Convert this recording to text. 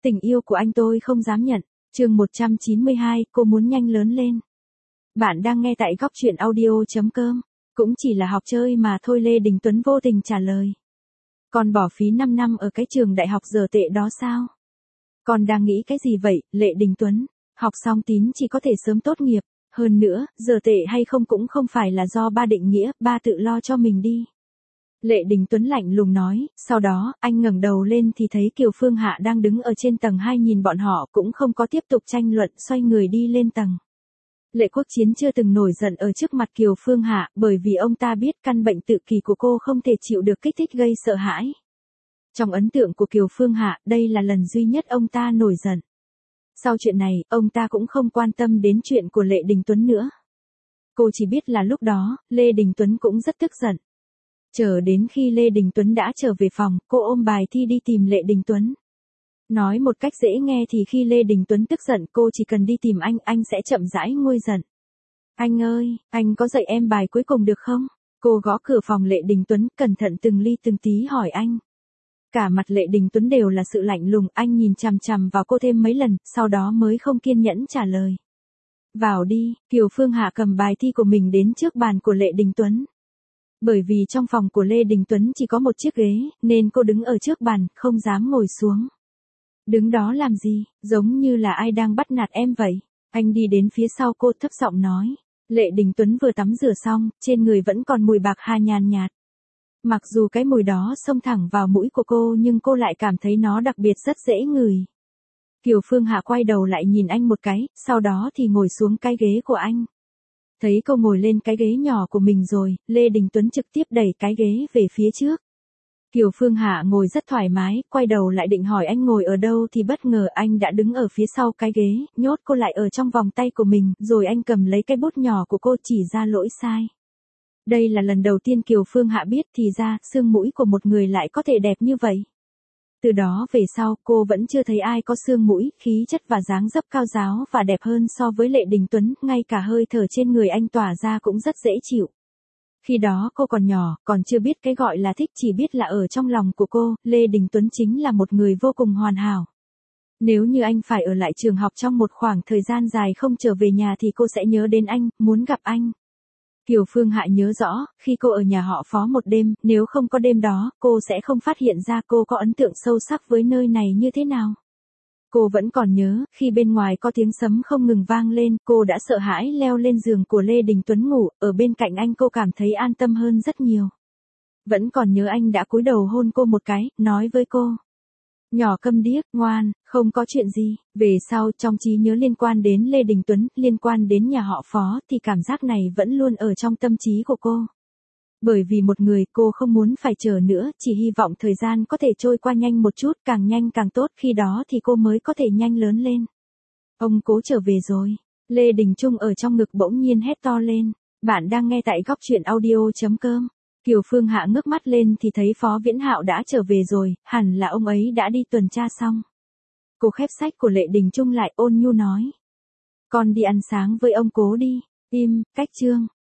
Tình yêu của anh tôi không dám nhận. Chương 192, cô muốn nhanh lớn lên. Bạn đang nghe tại góc truyện audio.com. Cũng chỉ là học chơi mà thôi, Lê Đình Tuấn vô tình trả lời. Con bỏ phí 5 năm ở cái trường đại học dở tệ đó sao? Con đang nghĩ cái gì vậy, Lê Đình Tuấn? Học xong tín chỉ có thể sớm tốt nghiệp. Hơn nữa, dở tệ hay không cũng không phải là do ba định nghĩa, ba tự lo cho mình đi. Lệ Đình Tuấn lạnh lùng nói, sau đó, anh ngẩng đầu lên thì thấy Kiều Phương Hạ đang đứng ở trên tầng 2 nhìn bọn họ, cũng không có tiếp tục tranh luận, xoay người đi lên tầng. Lệ Quốc Chiến chưa từng nổi giận ở trước mặt Kiều Phương Hạ, bởi vì ông ta biết căn bệnh tự kỷ của cô không thể chịu được kích thích gây sợ hãi. Trong ấn tượng của Kiều Phương Hạ, đây là lần duy nhất ông ta nổi giận. Sau chuyện này, ông ta cũng không quan tâm đến chuyện của Lệ Đình Tuấn nữa. Cô chỉ biết là lúc đó, Lê Đình Tuấn cũng rất tức giận. Chờ đến khi Lê Đình Tuấn đã trở về phòng, cô ôm bài thi đi tìm Lệ Đình Tuấn. Nói một cách dễ nghe thì khi Lê Đình Tuấn tức giận, cô chỉ cần đi tìm anh sẽ chậm rãi nguôi giận. Anh ơi, anh có dạy em bài cuối cùng được không? Cô gõ cửa phòng Lệ Đình Tuấn, cẩn thận từng ly từng tí hỏi anh. Cả mặt Lệ Đình Tuấn đều là sự lạnh lùng, anh nhìn chằm chằm vào cô thêm mấy lần, sau đó mới không kiên nhẫn trả lời. Vào đi, Kiều Phương Hạ cầm bài thi của mình đến trước bàn của Lệ Đình Tuấn. Bởi vì trong phòng của Lê Đình Tuấn chỉ có một chiếc ghế, nên cô đứng ở trước bàn, không dám ngồi xuống. Đứng đó làm gì, giống như là ai đang bắt nạt em vậy. Anh đi đến phía sau cô thấp giọng nói. Lệ Đình Tuấn vừa tắm rửa xong, trên người vẫn còn mùi bạc hà nhàn nhạt. Mặc dù cái mùi đó xông thẳng vào mũi của cô nhưng cô lại cảm thấy nó đặc biệt rất dễ ngửi. Kiều Phương Hạ quay đầu lại nhìn anh một cái, sau đó thì ngồi xuống cái ghế của anh. Thấy cô ngồi lên cái ghế nhỏ của mình rồi, Lê Đình Tuấn trực tiếp đẩy cái ghế về phía trước. Kiều Phương Hạ ngồi rất thoải mái, quay đầu lại định hỏi anh ngồi ở đâu thì bất ngờ anh đã đứng ở phía sau cái ghế, nhốt cô lại ở trong vòng tay của mình, rồi anh cầm lấy cái bút nhỏ của cô chỉ ra lỗi sai. Đây là lần đầu tiên Kiều Phương Hạ biết thì ra, xương mũi của một người lại có thể đẹp như vậy. Từ đó về sau, cô vẫn chưa thấy ai có xương mũi, khí chất và dáng dấp cao ráo và đẹp hơn so với Lệ Đình Tuấn, ngay cả hơi thở trên người anh tỏa ra cũng rất dễ chịu. Khi đó cô còn nhỏ, còn chưa biết cái gọi là thích, chỉ biết là ở trong lòng của cô, Lê Đình Tuấn chính là một người vô cùng hoàn hảo. Nếu như anh phải ở lại trường học trong một khoảng thời gian dài không trở về nhà thì cô sẽ nhớ đến anh, muốn gặp anh. Kiều Phương Hạ nhớ rõ, khi cô ở nhà họ Phó một đêm, nếu không có đêm đó, cô sẽ không phát hiện ra cô có ấn tượng sâu sắc với nơi này như thế nào. Cô vẫn còn nhớ, khi bên ngoài có tiếng sấm không ngừng vang lên, cô đã sợ hãi leo lên giường của Lê Đình Tuấn ngủ, ở bên cạnh anh cô cảm thấy an tâm hơn rất nhiều. Vẫn còn nhớ anh đã cúi đầu hôn cô một cái, nói với cô. Nhỏ câm điếc, ngoan, không có chuyện gì. Về sau, trong trí nhớ liên quan đến Lê Đình Tuấn, liên quan đến nhà họ Phó, thì cảm giác này vẫn luôn ở trong tâm trí của cô. Bởi vì một người, cô không muốn phải chờ nữa, chỉ hy vọng thời gian có thể trôi qua nhanh một chút, càng nhanh càng tốt, khi đó thì cô mới có thể nhanh lớn lên. Ông Cố trở về rồi. Lê Đình Trung ở trong ngực bỗng nhiên hét to lên. Bạn đang nghe tại góc truyện audio.com. Kiều Phương Hạ ngước mắt lên thì thấy Phó Viễn Hạo đã trở về rồi, hẳn là ông ấy đã đi tuần tra xong. Cô khép sách của Lệ Đình Trung lại, ôn nhu nói. Con đi ăn sáng với ông Cố đi. Im, cách chương.